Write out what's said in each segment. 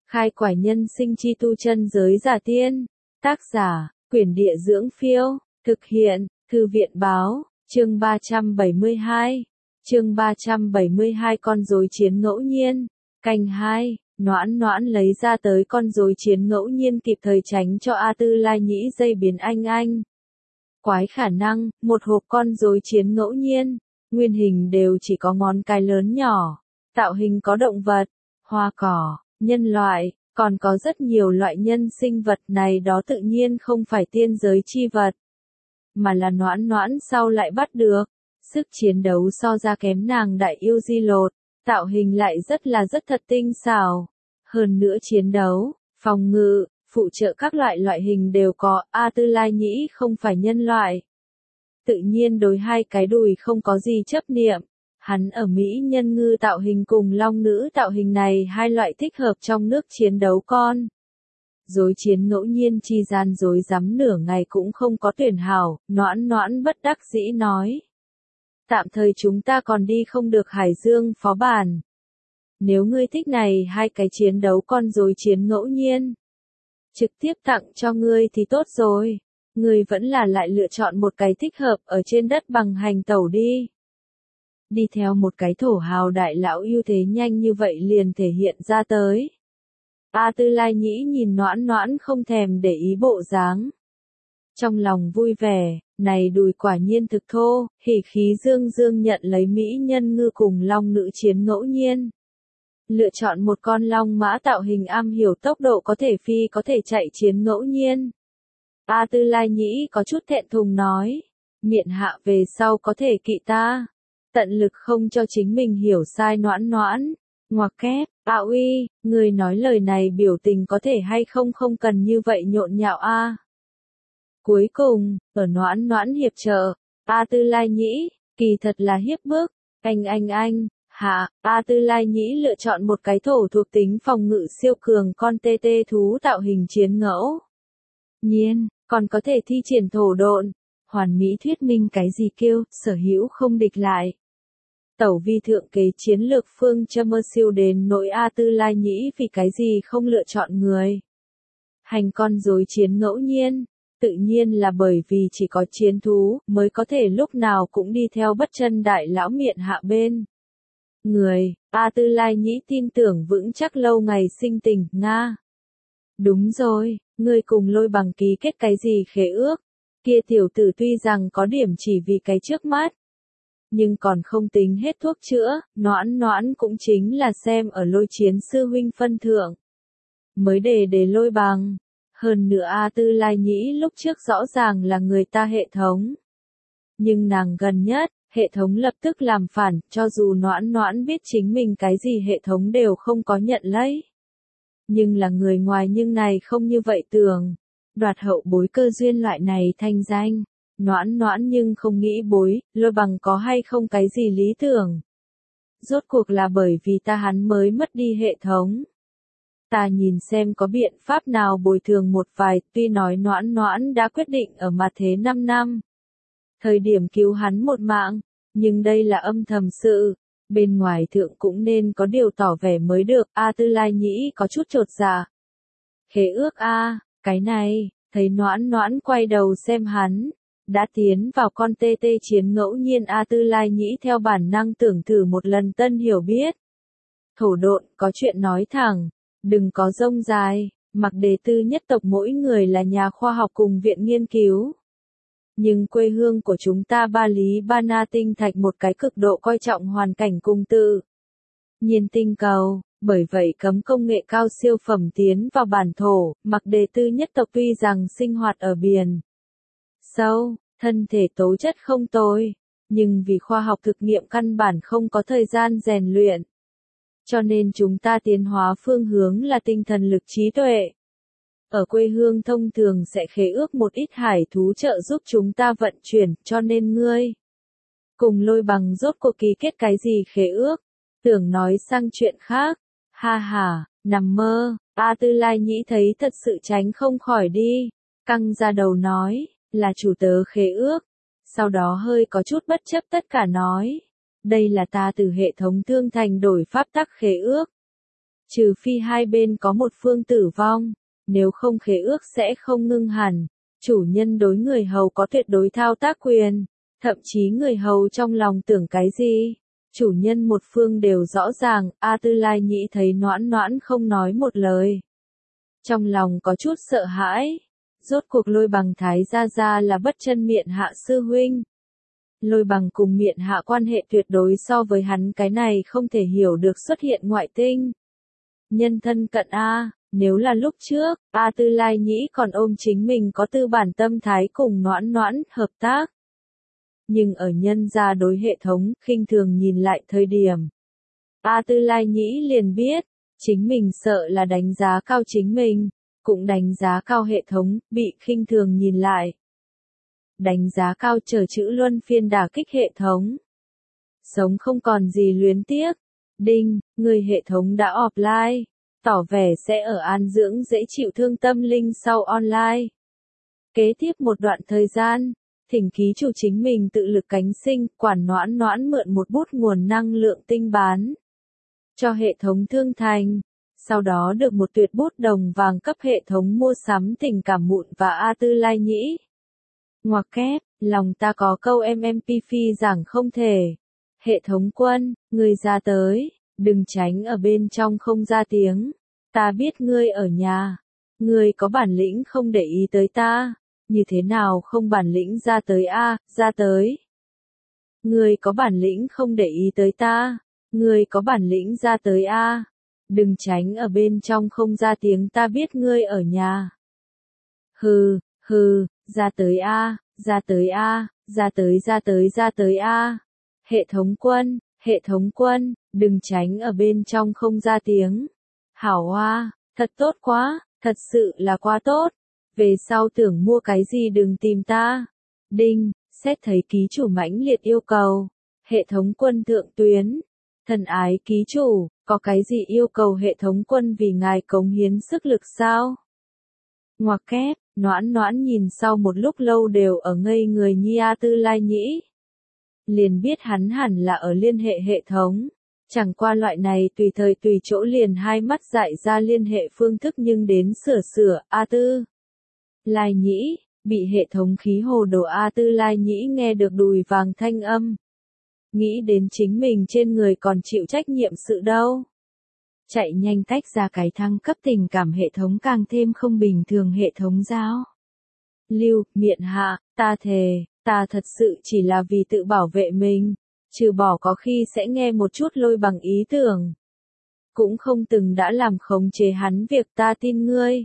Khai quải nhân sinh chi tu chân giới giả tiên. Tác giả, Quyển Địa Dưỡng Phiêu. Thực hiện, Thư viện Báo. Chương 372. Chương 372 con rối chiến ngẫu nhiên. Canh 2. Noãn Noãn lấy ra tới con rối chiến ngẫu nhiên kịp thời tránh cho A Tư Lai Nhĩ dây biến anh. Quái khả năng, một hộp con rối chiến ngẫu nhiên, nguyên hình đều chỉ có ngón cái lớn nhỏ, tạo hình có động vật, hoa cỏ, nhân loại, còn có rất nhiều loại nhân sinh vật này đó tự nhiên không phải tiên giới chi vật, mà là Noãn Noãn sau lại bắt được. Sức chiến đấu so ra kém nàng đại yêu di lột, tạo hình lại rất thật tinh xảo. Hơn nữa chiến đấu, phòng ngự, phụ trợ các loại hình đều có. A Tư Lai Nhĩ không phải nhân loại, tự nhiên đối hai cái đùi không có gì chấp niệm. Hắn ở Mỹ nhân ngư tạo hình cùng long nữ tạo hình này hai loại thích hợp trong nước chiến đấu con rối chiến ngẫu nhiên chi gian rối rắm nửa ngày cũng không có tuyển hảo. Noãn Noãn bất đắc dĩ nói, tạm thời chúng ta còn đi không được Hải Dương phó bản. Nếu ngươi thích này hai cái chiến đấu con rối chiến ngẫu nhiên, trực tiếp tặng cho ngươi thì tốt rồi. Ngươi vẫn là lại lựa chọn một cái thích hợp ở trên đất bằng hành tẩu đi. Đi theo một cái thổ hào đại lão ưu thế nhanh như vậy liền thể hiện ra tới. A Tư Lai Nhĩ nhìn Noãn Noãn không thèm để ý bộ dáng, trong lòng vui vẻ, này đùi quả nhiên thực thô. Hỉ khí dương dương nhận lấy mỹ nhân ngư cùng long nữ chiến ngẫu nhiên. Lựa chọn một con long mã tạo hình am hiểu tốc độ có thể phi có thể chạy chiến ngẫu nhiên. A Tư Lai Nhĩ có chút thẹn thùng nói, miệng hạ về sau có thể kỵ ta. Tận lực không cho chính mình hiểu sai. Noãn Noãn, ngoặc kép, uy, người nói lời này biểu tình có thể hay không cần như vậy nhộn nhạo a. Cuối cùng, ở Noãn Noãn hiệp trợ, A Tư Lai Nhĩ, kỳ thật là hiếp bức. Hạ, A Tư Lai Nhĩ lựa chọn một cái thổ thuộc tính phòng ngự siêu cường con tê tê thú tạo hình chiến ngẫu nhiên, còn có thể thi triển thổ độn, hoàn mỹ thuyết minh cái gì kêu sở hữu không địch lại. Tẩu vi thượng kế chiến lược phương châm siêu đến nỗi A Tư Lai Nhĩ vì cái gì không lựa chọn người hành con rối chiến ngẫu nhiên, tự nhiên là bởi vì chỉ có chiến thú mới có thể lúc nào cũng đi theo bất chân đại lão miệng hạ bên người. A Tư Lai Nhĩ tin tưởng vững chắc lâu ngày sinh tình. Nga, đúng rồi, ngươi cùng Lôi Bằng ký kết cái gì khế ước? Kia tiểu tử tuy rằng có điểm chỉ vì cái trước mắt, nhưng còn không tính hết thuốc chữa. Noãn Noãn cũng chính là xem ở Lôi chiến sư huynh phân thượng mới để Lôi Bằng. Hơn nữa A Tư Lai Nhĩ lúc trước rõ ràng là người ta hệ thống, nhưng nàng gần nhất, hệ thống lập tức làm phản, cho dù Noãn Noãn biết chính mình cái gì hệ thống đều không có nhận lấy. Nhưng là người ngoài nhưng này không như vậy tưởng. Đoạt hậu bối cơ duyên loại này thanh danh, Noãn Noãn nhưng không nghĩ bối, Lôi Bằng có hay không cái gì lý tưởng. Rốt cuộc là bởi vì ta hắn mới mất đi hệ thống. Ta nhìn xem có biện pháp nào bồi thường một vài. Tuy nói Noãn Noãn đã quyết định ở mặt thế 5 năm. Thời điểm cứu hắn một mạng, nhưng đây là âm thầm sự. Bên ngoài thượng cũng nên có điều tỏ vẻ mới được. A Tư Lai Nhĩ có chút chột dạ. Khế ước a, cái này, thấy Noãn Noãn quay đầu xem hắn. Đã tiến vào con tê tê chiến ngẫu nhiên. A Tư Lai Nhĩ theo bản năng tưởng thử một lần tân hiểu biết. Thổ độn, có chuyện nói thẳng, đừng có rông dài. Mặc Đề Tư nhất tộc mỗi người là nhà khoa học cùng viện nghiên cứu. Nhưng quê hương của chúng ta Ba Lý Ba Na tinh thạch một cái cực độ coi trọng hoàn cảnh cùng tự nhiên tinh cầu, bởi vậy cấm công nghệ cao siêu phẩm tiến vào bản thổ. Mặc Đề Tư nhất tộc tuy rằng sinh hoạt ở biển sâu, thân thể tố chất không tồi, nhưng vì khoa học thực nghiệm căn bản không có thời gian rèn luyện. Cho nên chúng ta tiến hóa phương hướng là tinh thần lực trí tuệ. Ở quê hương thông thường sẽ khế ước một ít hải thú trợ giúp chúng ta vận chuyển, cho nên ngươi cùng Lôi Bằng rốt cuộc ký kết cái gì khế ước? Tưởng nói sang chuyện khác. Ha ha, nằm mơ. A Tư Lai Nhĩ thấy thật sự tránh không khỏi đi, căng ra đầu nói, là chủ tớ khế ước. Sau đó hơi có chút bất chấp tất cả nói, đây là ta từ hệ thống thương thành đổi pháp tắc khế ước. Trừ phi hai bên có một phương tử vong, nếu không khế ước sẽ không ngưng hẳn. Chủ nhân đối người hầu có tuyệt đối thao tác quyền, thậm chí người hầu trong lòng tưởng cái gì, chủ nhân một phương đều rõ ràng. A Tư Lai Nhĩ thấy Noãn Noãn không nói một lời, trong lòng có chút sợ hãi. Rốt cuộc Lôi Bằng thái gia gia là bất chân Miện Hạ sư huynh. Lôi Bằng cùng Miện Hạ quan hệ tuyệt đối so với hắn cái này không thể hiểu được xuất hiện ngoại tinh nhân thân cận a. Nếu là lúc trước, A Tư Lai Nhĩ còn ôm chính mình có tư bản tâm thái cùng Noãn Noãn hợp tác. Nhưng ở nhân gia đối hệ thống khinh thường nhìn lại thời điểm, A Tư Lai Nhĩ liền biết, chính mình sợ là đánh giá cao chính mình, cũng đánh giá cao hệ thống, bị khinh thường nhìn lại. Đánh giá cao chờ chữ luân phiên đả kích hệ thống. Sống không còn gì luyến tiếc. Đinh, người hệ thống đã offline, tỏ vẻ sẽ ở an dưỡng dễ chịu thương tâm linh sau online. Kế tiếp một đoạn thời gian, thỉnh ký chủ chính mình tự lực cánh sinh, quản Noãn Noãn mượn một bút nguồn năng lượng tinh bán cho hệ thống thương thành, sau đó được một tuyệt bút đồng vàng cấp hệ thống mua sắm tình cảm mụn và A Tư Lai Nhĩ. Ngoặc kép, lòng ta có câu MMP giảng không thể. Hệ thống quân, ngươi ra tới, đừng tránh ở bên trong không ra tiếng. Ta biết ngươi ở nhà. Ngươi có bản lĩnh không để ý tới ta. Như thế nào không bản lĩnh ra tới a, ra tới. Ngươi có bản lĩnh không để ý tới ta. Ngươi có bản lĩnh ra tới a. Đừng tránh ở bên trong không ra tiếng, ta biết ngươi ở nhà. Hừ, ra tới a, ra tới a, ra tới a. Hệ thống quân, đừng tránh ở bên trong không ra tiếng. Hảo a, thật tốt quá, thật sự là quá tốt. Về sau tưởng mua cái gì đừng tìm ta. Đinh, xét thấy ký chủ mãnh liệt yêu cầu. Hệ thống quân thượng tuyến. Thân ái ký chủ, có cái gì yêu cầu hệ thống quân vì ngài cống hiến sức lực sao? Ngoặc kép, Noãn Noãn nhìn sau một lúc lâu đều ở ngây người nhi A Tư Lai Nhĩ. Liền biết hắn hẳn là ở liên hệ hệ thống. Chẳng qua loại này tùy thời tùy chỗ liền hai mắt dại ra liên hệ phương thức nhưng đến sửa A Tư Lai Nhĩ, bị hệ thống khí hồ đồ A Tư Lai Nhĩ nghe được đùi vàng thanh âm. Nghĩ đến chính mình trên người còn chịu trách nhiệm sự đâu. Chạy nhanh tách ra cái thăng cấp tình cảm hệ thống càng thêm không bình thường hệ thống giáo. Lưu, Miện Hạ, ta thề, ta thật sự chỉ là vì tự bảo vệ mình, trừ bỏ có khi sẽ nghe một chút Lôi Bằng ý tưởng. Cũng không từng đã làm khống chế hắn việc, ta tin ngươi.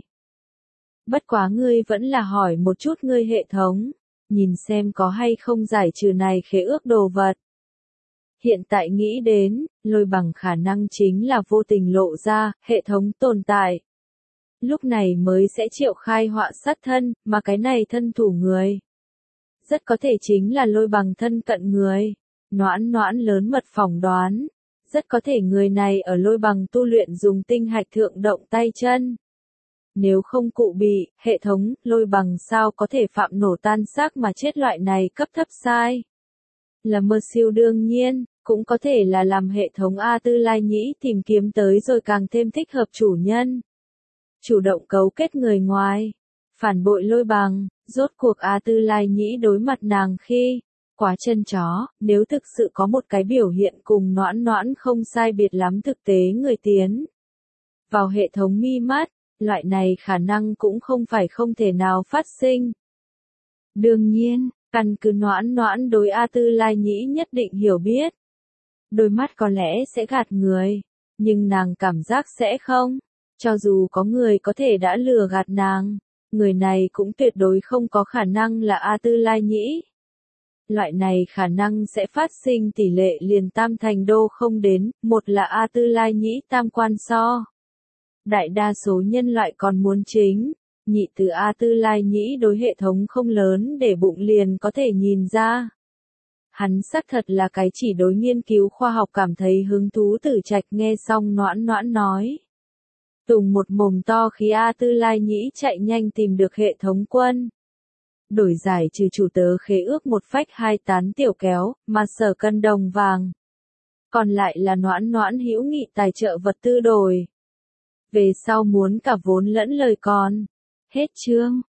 Bất quá ngươi vẫn là hỏi một chút ngươi hệ thống, nhìn xem có hay không giải trừ này khế ước đồ vật. Hiện tại nghĩ đến, Lôi Bằng khả năng chính là vô tình lộ ra, hệ thống tồn tại. Lúc này mới sẽ triệu khai họa sát thân, mà cái này thân thủ người. Rất có thể chính là Lôi Bằng thân cận người. Noãn Noãn lớn mật phỏng đoán. Rất có thể người này ở Lôi Bằng tu luyện dùng tinh hạch thượng động tay chân. Nếu không cụ bị, hệ thống, Lôi Bằng sao có thể phạm nổ tan xác mà chết loại này cấp thấp sai. Là mơ siêu đương nhiên, cũng có thể là làm hệ thống A Tư Lai Nhĩ tìm kiếm tới rồi càng thêm thích hợp chủ nhân. Chủ động cấu kết người ngoài, phản bội Lôi Bằng, rốt cuộc A Tư Lai Nhĩ đối mặt nàng khi, quá chân chó, nếu thực sự có một cái biểu hiện cùng Noãn Noãn không sai biệt lắm thực tế người tiến vào hệ thống mi mắt, loại này khả năng cũng không phải không thể nào phát sinh. Đương nhiên, căn cứ Noãn Noãn đối A Tư Lai Nhĩ nhất định hiểu biết. Đôi mắt có lẽ sẽ gạt người, nhưng nàng cảm giác sẽ không. Cho dù có người có thể đã lừa gạt nàng, người này cũng tuyệt đối không có khả năng là A Tư Lai Nhĩ. Loại này khả năng sẽ phát sinh tỷ lệ liền tam thành đô không đến, một là A Tư Lai Nhĩ tam quan so. Đại đa số nhân loại còn muốn chính, nhị từ A Tư Lai Nhĩ đối hệ thống không lớn để bụng liền có thể nhìn ra. Hắn xác thật là cái chỉ đối nghiên cứu khoa học cảm thấy hứng thú Tử Trạch nghe xong Noãn Noãn nói. Tùng một mồm to khi A Tư Lai Nhĩ chạy nhanh tìm được hệ thống quân. Đổi giải trừ chủ tớ khế ước một phách hai tán tiểu kéo, mà sở cân đồng vàng. Còn lại là Noãn Noãn hữu nghị tài trợ vật tư đổi. về sau muốn cả vốn lẫn lời còn. Hết chương.